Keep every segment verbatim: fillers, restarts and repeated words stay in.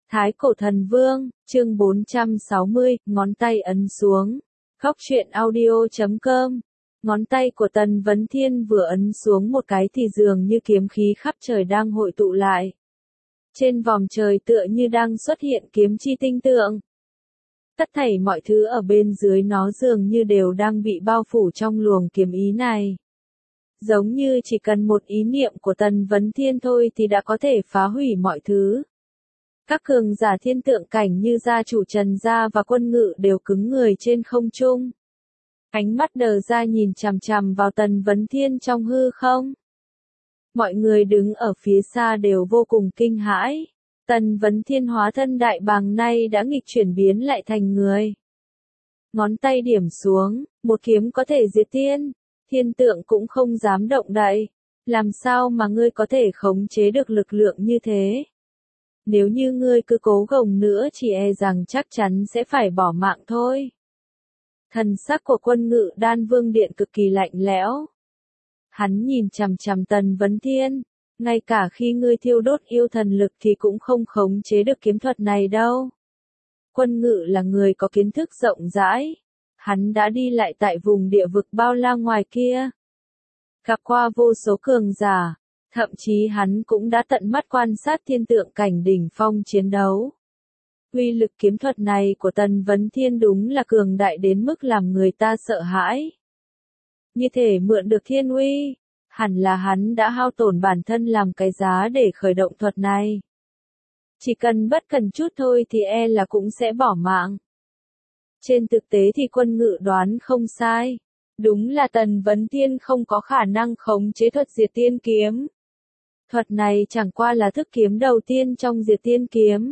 Thái Cổ Thần Vương, chương bốn trăm sáu mươi, ngón tay ấn xuống. Góc truyện audio chấm com. Ngón tay của Tần Vấn Thiên vừa ấn xuống một cái thì dường như kiếm khí khắp trời đang hội tụ lại. Trên vòm trời tựa như đang xuất hiện kiếm chi tinh tượng. Tất thảy mọi thứ ở bên dưới nó dường như đều đang bị bao phủ trong luồng kiếm ý này. Giống như chỉ cần một ý niệm của Tần Vấn Thiên thôi thì đã có thể phá hủy mọi thứ. Các cường giả thiên tượng cảnh như gia chủ Trần Gia và Quân Ngự đều cứng người trên không trung. Ánh mắt đờ ra nhìn chằm chằm vào Tần Vấn Thiên trong hư không. Mọi người đứng ở phía xa đều vô cùng kinh hãi. Tần Vấn Thiên hóa thân đại bàng nay đã nghịch chuyển biến lại thành người. Ngón tay điểm xuống, một kiếm có thể diệt thiên. Thiên tượng cũng không dám động đậy. Làm sao mà ngươi có thể khống chế được lực lượng như thế? Nếu như ngươi cứ cố gồng nữa chỉ e rằng chắc chắn sẽ phải bỏ mạng thôi. Thần sắc của Quân Ngự Đan Vương Điện cực kỳ lạnh lẽo. Hắn nhìn chằm chằm Tần Vấn Thiên, ngay cả khi ngươi thiêu đốt yêu thần lực thì cũng không khống chế được kiếm thuật này đâu. Quân Ngự là người có kiến thức rộng rãi, hắn đã đi lại tại vùng địa vực bao la ngoài kia, gặp qua vô số cường giả. Thậm chí hắn cũng đã tận mắt quan sát thiên tượng cảnh đỉnh phong chiến đấu. Uy lực kiếm thuật này của Tần Vấn Thiên đúng là cường đại đến mức làm người ta sợ hãi. Như thể mượn được thiên uy, hẳn là hắn đã hao tổn bản thân làm cái giá để khởi động thuật này. Chỉ cần bất cần chút thôi thì e là cũng sẽ bỏ mạng. Trên thực tế thì Quân Ngự đoán không sai. Đúng là Tần Vấn Thiên không có khả năng khống chế thuật diệt tiên kiếm. Thuật này chẳng qua là thức kiếm đầu tiên trong diệt tiên kiếm.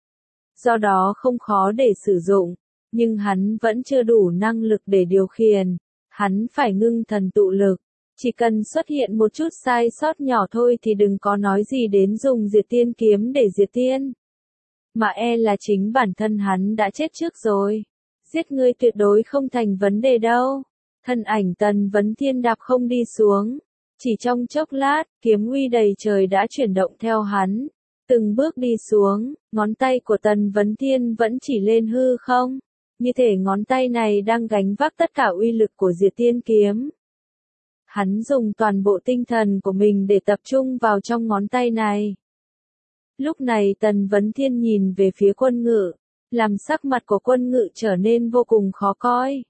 Do đó không khó để sử dụng, nhưng hắn vẫn chưa đủ năng lực để điều khiển. Hắn phải ngưng thần tụ lực. Chỉ cần xuất hiện một chút sai sót nhỏ thôi thì đừng có nói gì đến dùng diệt tiên kiếm để diệt tiên. Mà e là chính bản thân hắn đã chết trước rồi. Giết ngươi tuyệt đối không thành vấn đề đâu. Thân ảnh Tần Vấn Thiên đạp không đi xuống. Chỉ trong chốc lát, kiếm uy đầy trời đã chuyển động theo hắn. Từng bước đi xuống, ngón tay của Tần Vấn Thiên vẫn chỉ lên hư không. Như thể ngón tay này đang gánh vác tất cả uy lực của diệt tiên kiếm. Hắn dùng toàn bộ tinh thần của mình để tập trung vào trong ngón tay này. Lúc này Tần Vấn Thiên nhìn về phía Quân Ngự, làm sắc mặt của Quân Ngự trở nên vô cùng khó coi.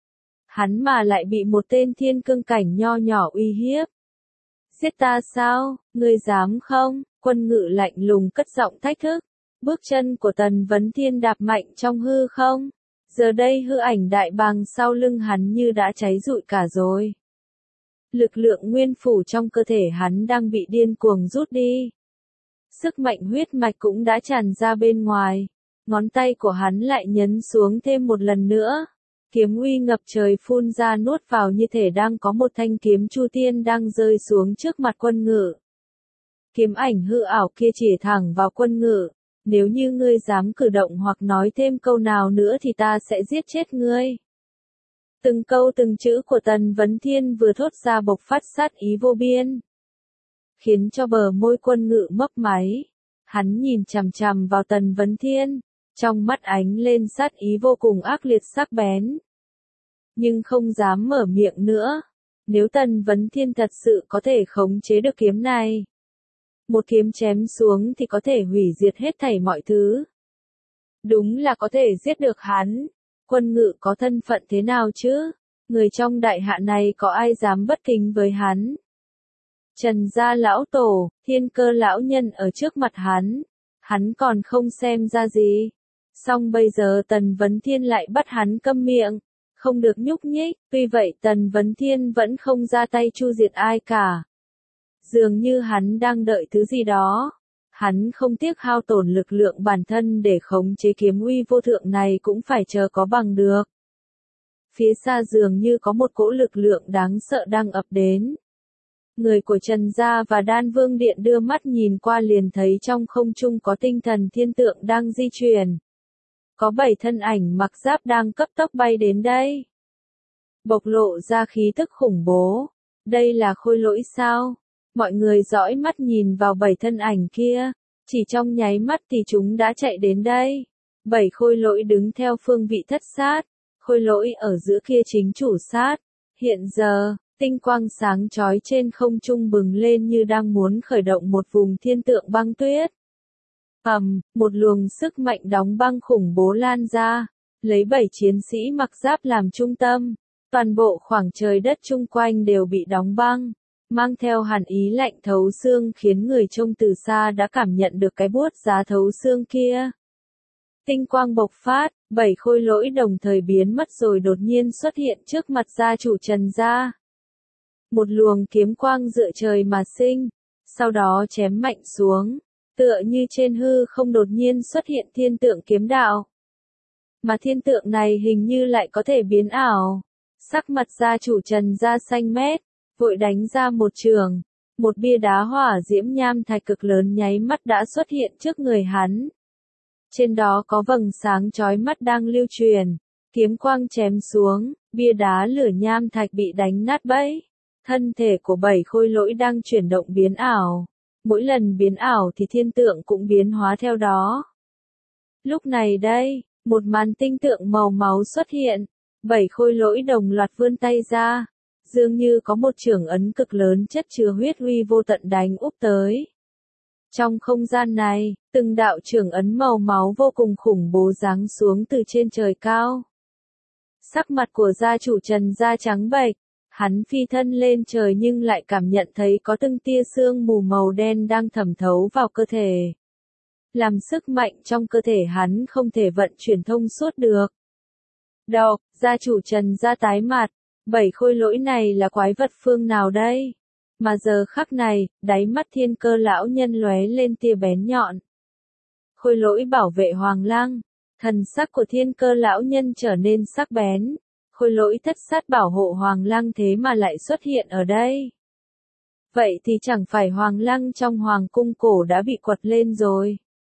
Hắn mà lại bị một tên thiên cương cảnh nho nhỏ uy hiếp. Giết ta sao, ngươi dám không? Quân Ngự lạnh lùng cất giọng thách thức. Bước chân của Tần Vấn Thiên đạp mạnh trong hư không. Giờ đây hư ảnh đại bàng sau lưng hắn như đã cháy rụi cả rồi. Lực lượng nguyên phủ trong cơ thể hắn đang bị điên cuồng rút đi. Sức mạnh huyết mạch cũng đã tràn ra bên ngoài. Ngón tay của hắn lại nhấn xuống thêm một lần nữa. Kiếm uy ngập trời phun ra nuốt vào như thể đang có một thanh kiếm chu tiên đang rơi xuống trước mặt Quân Ngự. Kiếm ảnh hư ảo kia chỉ thẳng vào Quân Ngự. Nếu như ngươi dám cử động hoặc nói thêm câu nào nữa thì ta sẽ giết chết ngươi. Từng câu từng chữ của Tần Vấn Thiên vừa thốt ra bộc phát sát ý vô biên. Khiến cho bờ môi Quân Ngự mấp máy. Hắn nhìn chằm chằm vào Tần Vấn Thiên. Trong mắt ánh lên sát ý vô cùng ác liệt sắc bén. Nhưng không dám mở miệng nữa. Nếu Tần Vấn Thiên thật sự có thể khống chế được kiếm này. Một kiếm chém xuống thì có thể hủy diệt hết thảy mọi thứ. Đúng là có thể giết được hắn. Quân Ngự có thân phận thế nào chứ? Người trong đại hạ này có ai dám bất kính với hắn? Trần Gia lão tổ, Thiên Cơ lão nhân ở trước mặt hắn. Hắn còn không xem ra gì. Song bây giờ Tần Vấn Thiên lại bắt hắn câm miệng, không được nhúc nhích, tuy vậy Tần Vấn Thiên vẫn không ra tay chu diệt ai cả. Dường như hắn đang đợi thứ gì đó. Hắn không tiếc hao tổn lực lượng bản thân để khống chế kiếm uy vô thượng này cũng phải chờ có bằng được. Phía xa dường như có một cỗ lực lượng đáng sợ đang ập đến. Người của Trần Gia và Đan Vương Điện đưa mắt nhìn qua liền thấy trong không trung có tinh thần thiên tượng đang di chuyển. Có bảy thân ảnh mặc giáp đang cấp tốc bay đến đây. Bộc lộ ra khí tức khủng bố. Đây là khôi lỗi sao? Mọi người dõi mắt nhìn vào bảy thân ảnh kia. Chỉ trong nháy mắt thì chúng đã chạy đến đây. Bảy khôi lỗi đứng theo phương vị thất sát. Khôi lỗi ở giữa kia chính chủ sát. Hiện giờ, tinh quang sáng chói trên không trung bừng lên như đang muốn khởi động một vùng thiên tượng băng tuyết. Ầm, một luồng sức mạnh đóng băng khủng bố lan ra, lấy bảy chiến sĩ mặc giáp làm trung tâm. Toàn bộ khoảng trời đất chung quanh đều bị đóng băng, mang theo hàn ý lạnh thấu xương khiến người trông từ xa đã cảm nhận được cái buốt giá thấu xương kia. Tinh quang bộc phát, bảy khôi lỗi đồng thời biến mất rồi đột nhiên xuất hiện trước mặt gia chủ Trần gia. Một luồng kiếm quang dựa trời mà sinh, sau đó chém mạnh xuống, tựa như trên hư không đột nhiên xuất hiện thiên tượng kiếm đạo. Mà thiên tượng này hình như lại có thể biến ảo. Sắc mặt gia chủ Trần gia xanh mét, vội đánh ra một trường, một bia đá hỏa diễm nham thạch cực lớn nháy mắt đã xuất hiện trước người hắn. Trên đó có vầng sáng chói mắt đang lưu truyền, kiếm quang chém xuống, bia đá lửa nham thạch bị đánh nát bấy. Thân thể của bảy khôi lỗi đang chuyển động biến ảo, mỗi lần biến ảo thì thiên tượng cũng biến hóa theo đó. Lúc này đây, một màn tinh tượng màu máu xuất hiện, bảy khôi lỗi đồng loạt vươn tay ra, dường như có một chưởng ấn cực lớn chất chứa huyết uy vô tận đánh úp tới. Trong không gian này, từng đạo chưởng ấn màu máu vô cùng khủng bố giáng xuống từ trên trời cao. Sắc mặt của gia chủ Trần gia trắng bệch, hắn phi thân lên trời nhưng lại cảm nhận thấy có từng tia sương mù màu đen đang thẩm thấu vào cơ thể. Làm sức mạnh trong cơ thể hắn không thể vận chuyển thông suốt được. Độc, gia chủ Trần gia tái mặt, bảy khôi lỗi này là quái vật phương nào đây? Mà giờ khắc này, đáy mắt Thiên Cơ lão nhân lóe lên tia bén nhọn. Khôi lỗi bảo vệ Hoàng Lăng, thần sắc của Thiên Cơ lão nhân trở nên sắc bén. Khôi lỗi thất sát bảo hộ Hoàng Lăng thế mà lại xuất hiện ở đây. Vậy thì chẳng phải Hoàng Lăng trong Hoàng cung cổ đã bị quật lên rồi.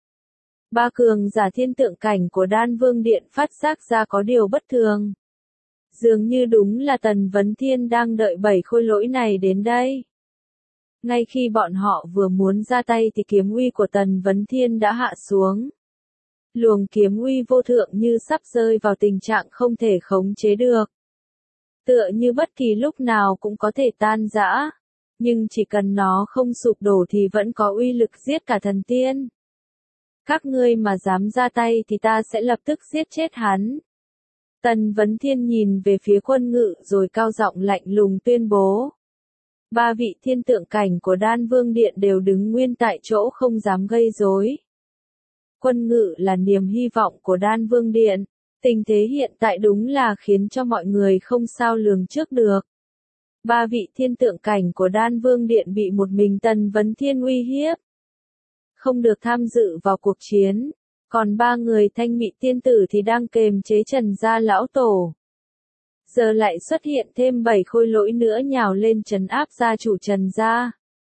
Ba cường giả thiên tượng cảnh của Đan Vương Điện phát giác ra có điều bất thường. Dường như đúng là Tần Vấn Thiên đang đợi bảy khôi lỗi này đến đây. Ngay khi bọn họ vừa muốn ra tay thì kiếm uy của Tần Vấn Thiên đã hạ xuống. Luồng kiếm uy vô thượng như sắp rơi vào tình trạng không thể khống chế được. Tựa như bất kỳ lúc nào cũng có thể tan rã. Nhưng chỉ cần nó không sụp đổ thì vẫn có uy lực giết cả thần tiên. Các ngươi mà dám ra tay thì ta sẽ lập tức giết chết hắn. Tần Vấn Thiên nhìn về phía Quân Ngự rồi cao giọng lạnh lùng tuyên bố. Ba vị thiên tượng cảnh của Đan Vương Điện đều đứng nguyên tại chỗ không dám gây rối. Quân Ngự là niềm hy vọng của Đan Vương Điện, tình thế hiện tại đúng là khiến cho mọi người không sao lường trước được. Ba vị thiên tượng cảnh của Đan Vương Điện bị một mình Tần Vấn Thiên uy hiếp, không được tham dự vào cuộc chiến, còn ba người Thanh Mị tiên tử thì đang kềm chế Trần gia lão tổ. Giờ lại xuất hiện thêm bảy khôi lỗi nữa nhào lên trấn áp gia chủ Trần gia.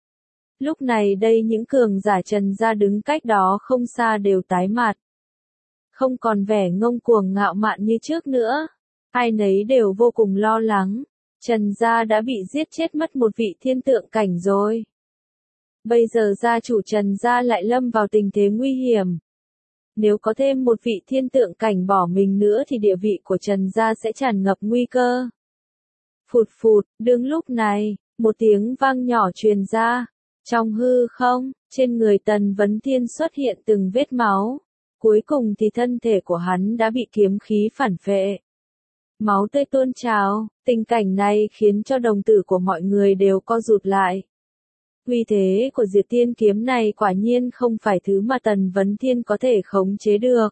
Lúc này đây những cường giả Trần gia đứng cách đó không xa đều tái mặt. Không còn vẻ ngông cuồng ngạo mạn như trước nữa. Ai nấy đều vô cùng lo lắng. Trần gia đã bị giết chết mất một vị thiên tượng cảnh rồi. Bây giờ gia chủ Trần gia lại lâm vào tình thế nguy hiểm. Nếu có thêm một vị thiên tượng cảnh bỏ mình nữa thì địa vị của Trần gia sẽ tràn ngập nguy cơ. Phụt phụt, đúng lúc này, một tiếng vang nhỏ truyền ra. Trong hư không, trên người Tần Vấn Thiên xuất hiện từng vết máu. Cuối cùng thì thân thể của hắn đã bị kiếm khí phản phệ. Máu tươi tuôn trào, tình cảnh này khiến cho đồng tử của mọi người đều co rụt lại. Uy thế của Diệt Tiên kiếm này quả nhiên không phải thứ mà Tần Vấn Thiên có thể khống chế được.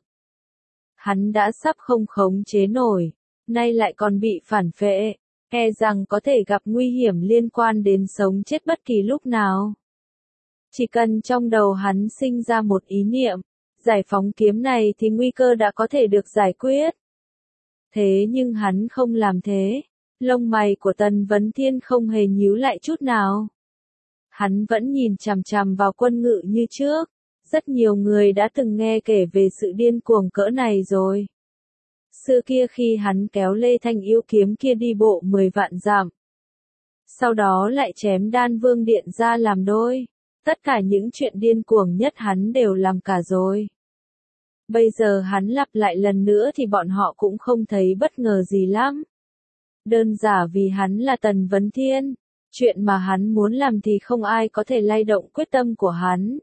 Hắn đã sắp không khống chế nổi, nay lại còn bị phản phệ, e rằng có thể gặp nguy hiểm liên quan đến sống chết bất kỳ lúc nào. Chỉ cần trong đầu hắn sinh ra một ý niệm, giải phóng kiếm này thì nguy cơ đã có thể được giải quyết. Thế nhưng hắn không làm thế, lông mày của Tần Vấn Thiên không hề nhíu lại chút nào. Hắn vẫn nhìn chằm chằm vào Quân Ngự như trước, rất nhiều người đã từng nghe kể về sự điên cuồng cỡ này rồi. Xưa kia khi hắn kéo Lê Thanh yêu kiếm kia đi bộ mười vạn dặm. Sau đó lại chém Đan Vương Điện ra làm đôi. Tất cả những chuyện điên cuồng nhất hắn đều làm cả rồi. Bây giờ hắn lặp lại lần nữa thì bọn họ cũng không thấy bất ngờ gì lắm. Đơn giản vì hắn là Tần Vấn Thiên, chuyện mà hắn muốn làm thì không ai có thể lay động quyết tâm của hắn.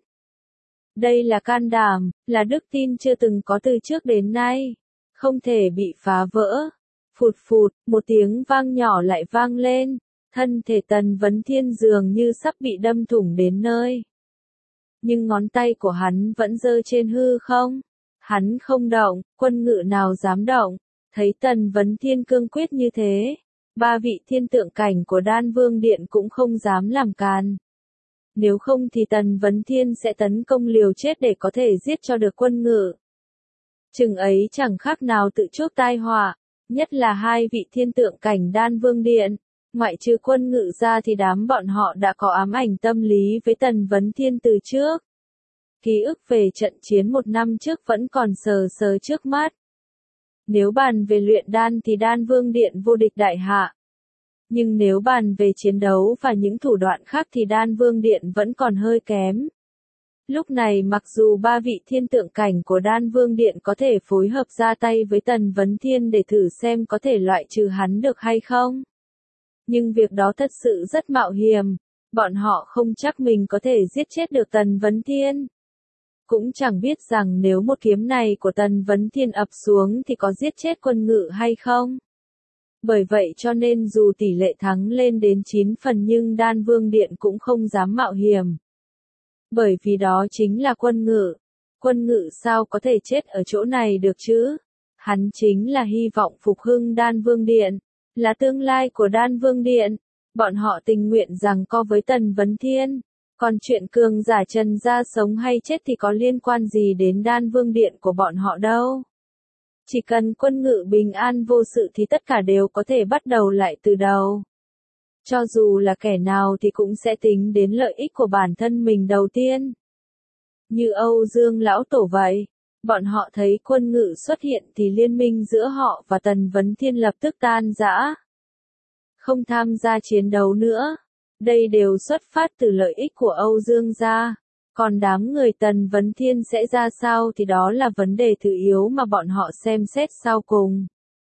Đây là can đảm, là đức tin chưa từng có từ trước đến nay, không thể bị phá vỡ. Phụt phụt, một tiếng vang nhỏ lại vang lên, thân thể Tần Vấn Thiên dường như sắp bị đâm thủng đến nơi. Nhưng ngón tay của hắn vẫn giơ trên hư không. Hắn không động, quân ngự nào dám động, thấy Tần Vấn Thiên cương quyết như thế. Ba vị thiên tượng cảnh của Đan Vương Điện cũng không dám làm càn. Nếu không thì Tần Vấn Thiên sẽ tấn công liều chết để có thể giết cho được quân ngự. Chừng ấy chẳng khác nào tự chuốc tai họa, nhất là hai vị thiên tượng cảnh Đan Vương Điện. Ngoại trừ quân ngự ra thì đám bọn họ đã có ám ảnh tâm lý với Tần Vấn Thiên từ trước. Ký ức về trận chiến một năm trước vẫn còn sờ sờ trước mắt. Nếu bàn về luyện đan thì Đan Vương Điện vô địch đại hạ. Nhưng nếu bàn về chiến đấu và những thủ đoạn khác thì Đan Vương Điện vẫn còn hơi kém. Lúc này mặc dù ba vị thiên tượng cảnh của Đan Vương Điện có thể phối hợp ra tay với Tần Vấn Thiên để thử xem có thể loại trừ hắn được hay không. Nhưng việc đó thật sự rất mạo hiểm, bọn họ không chắc mình có thể giết chết được Tần Vấn Thiên. Cũng chẳng biết rằng nếu một kiếm này của Tần Vấn Thiên ập xuống thì có giết chết quân ngự hay không. Bởi vậy cho nên dù tỷ lệ thắng lên đến chín phần nhưng Đan Vương Điện cũng không dám mạo hiểm. Bởi vì đó chính là quân ngự. Quân ngự sao có thể chết ở chỗ này được chứ? Hắn chính là hy vọng phục hưng Đan Vương Điện, là tương lai của Đan Vương Điện. Bọn họ tình nguyện rằng co với Tần Vấn Thiên. Còn chuyện cường giả Trần gia sống hay chết thì có liên quan gì đến Đan Vương Điện của bọn họ đâu. Chỉ cần quân ngự bình an vô sự thì tất cả đều có thể bắt đầu lại từ đầu. Cho dù là kẻ nào thì cũng sẽ tính đến lợi ích của bản thân mình đầu tiên. Như Âu Dương Lão Tổ vậy, bọn họ thấy quân ngự xuất hiện thì liên minh giữa họ và Tần Vấn Thiên lập tức tan rã. Không tham gia chiến đấu nữa. Đây đều xuất phát từ lợi ích của Âu Dương gia. Còn đám người Tần Vấn Thiên sẽ ra sao thì đó là vấn đề thứ yếu mà bọn họ xem xét sau cùng.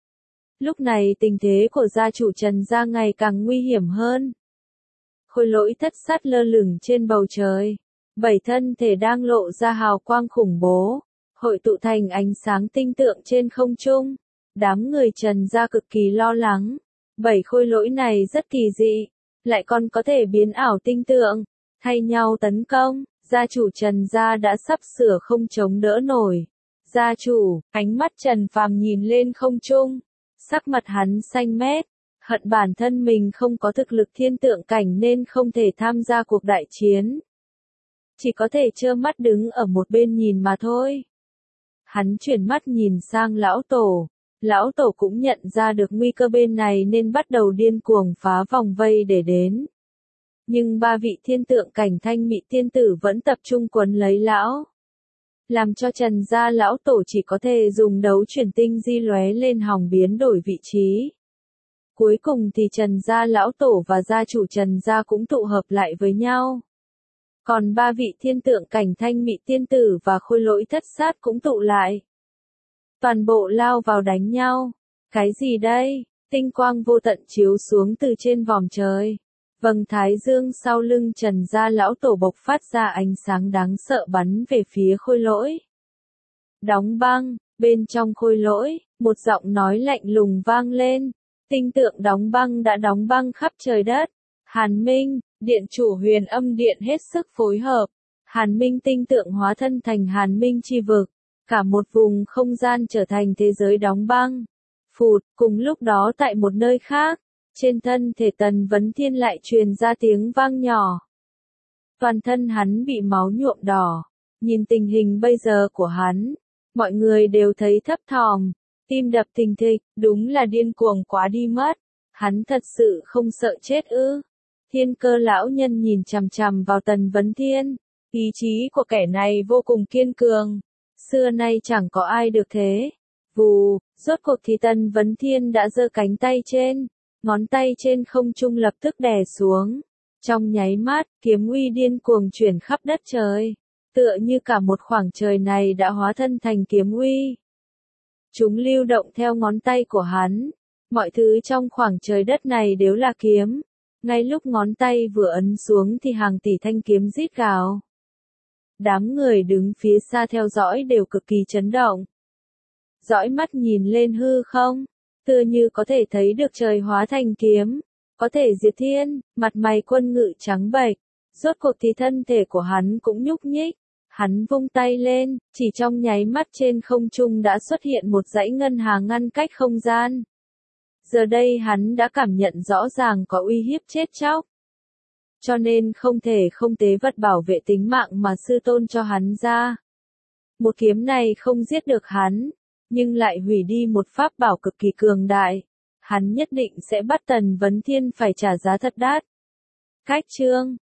Lúc này tình thế của gia chủ Trần gia ngày càng nguy hiểm hơn. Khôi lỗi thất sát lơ lửng trên bầu trời. Bảy thân thể đang lộ ra hào quang khủng bố, hội tụ thành ánh sáng tinh tượng trên không trung. Đám người Trần gia cực kỳ lo lắng. Bảy khôi lỗi này rất kỳ dị, lại còn có thể biến ảo tinh tượng, thay nhau tấn công. Gia chủ Trần gia đã sắp sửa không chống đỡ nổi. Gia chủ, ánh mắt Trần Phàm nhìn lên không trung, sắc mặt hắn xanh mét, hận bản thân mình không có thực lực thiên tượng cảnh nên không thể tham gia cuộc đại chiến. Chỉ có thể trơ mắt đứng ở một bên nhìn mà thôi. Hắn chuyển mắt nhìn sang lão tổ. Lão tổ cũng nhận ra được nguy cơ bên này nên bắt đầu điên cuồng phá vòng vây để đến. Nhưng ba vị thiên tượng cảnh thanh mị tiên tử vẫn tập trung quấn lấy lão. Làm cho Trần gia lão tổ chỉ có thể dùng đấu chuyển tinh di lóe lên hòng biến đổi vị trí. Cuối cùng thì Trần gia lão tổ và gia chủ Trần gia cũng tụ hợp lại với nhau. Còn ba vị thiên tượng cảnh thanh mị tiên tử và khôi lỗi thất sát cũng tụ lại. Toàn bộ lao vào đánh nhau. Cái gì đây? Tinh quang vô tận chiếu xuống từ trên vòm trời. Vầng thái dương sau lưng Trần gia lão tổ bộc phát ra ánh sáng đáng sợ bắn về phía khôi lỗi. Đóng băng, bên trong khôi lỗi, một giọng nói lạnh lùng vang lên. Tinh tượng đóng băng đã đóng băng khắp trời đất. Hàn Minh, điện chủ Huyền Âm Điện hết sức phối hợp. Hàn Minh tinh tượng hóa thân thành Hàn Minh chi vực. Cả một vùng không gian trở thành thế giới đóng băng. Phụt, cùng lúc đó tại một nơi khác, trên thân thể Tần Vấn Thiên lại truyền ra tiếng vang nhỏ. Toàn thân hắn bị máu nhuộm đỏ. Nhìn tình hình bây giờ của hắn, mọi người đều thấy thấp thỏm, tim đập thình thịch, đúng là điên cuồng quá đi mất. Hắn thật sự không sợ chết ư? Thiên Cơ lão nhân nhìn chằm chằm vào Tần Vấn Thiên, ý chí của kẻ này vô cùng kiên cường. Xưa nay chẳng có ai được thế. Vù, rốt cuộc thì Tần Vấn Thiên đã giơ cánh tay trên, ngón tay trên không trung lập tức đè xuống. Trong nháy mắt, kiếm uy điên cuồng chuyển khắp đất trời, tựa như cả một khoảng trời này đã hóa thân thành kiếm uy. Chúng lưu động theo ngón tay của hắn, mọi thứ trong khoảng trời đất này đều là kiếm. Ngay lúc ngón tay vừa ấn xuống thì hàng tỷ thanh kiếm rít gào. Đám người đứng phía xa theo dõi đều cực kỳ chấn động. Dõi mắt nhìn lên hư không, tựa như có thể thấy được trời hóa thành kiếm, có thể diệt thiên, mặt mày Quân Ngự trắng bệch, rốt cuộc thì thân thể của hắn cũng nhúc nhích. Hắn vung tay lên, chỉ trong nháy mắt trên không trung đã xuất hiện một dãy ngân hà ngăn cách không gian. Giờ đây hắn đã cảm nhận rõ ràng có uy hiếp chết chóc. Cho nên không thể không tế vật bảo vệ tính mạng mà sư tôn cho hắn ra. Một kiếm này không giết được hắn, nhưng lại hủy đi một pháp bảo cực kỳ cường đại. Hắn nhất định sẽ bắt Tần Vấn Thiên phải trả giá thật đắt. Cách chương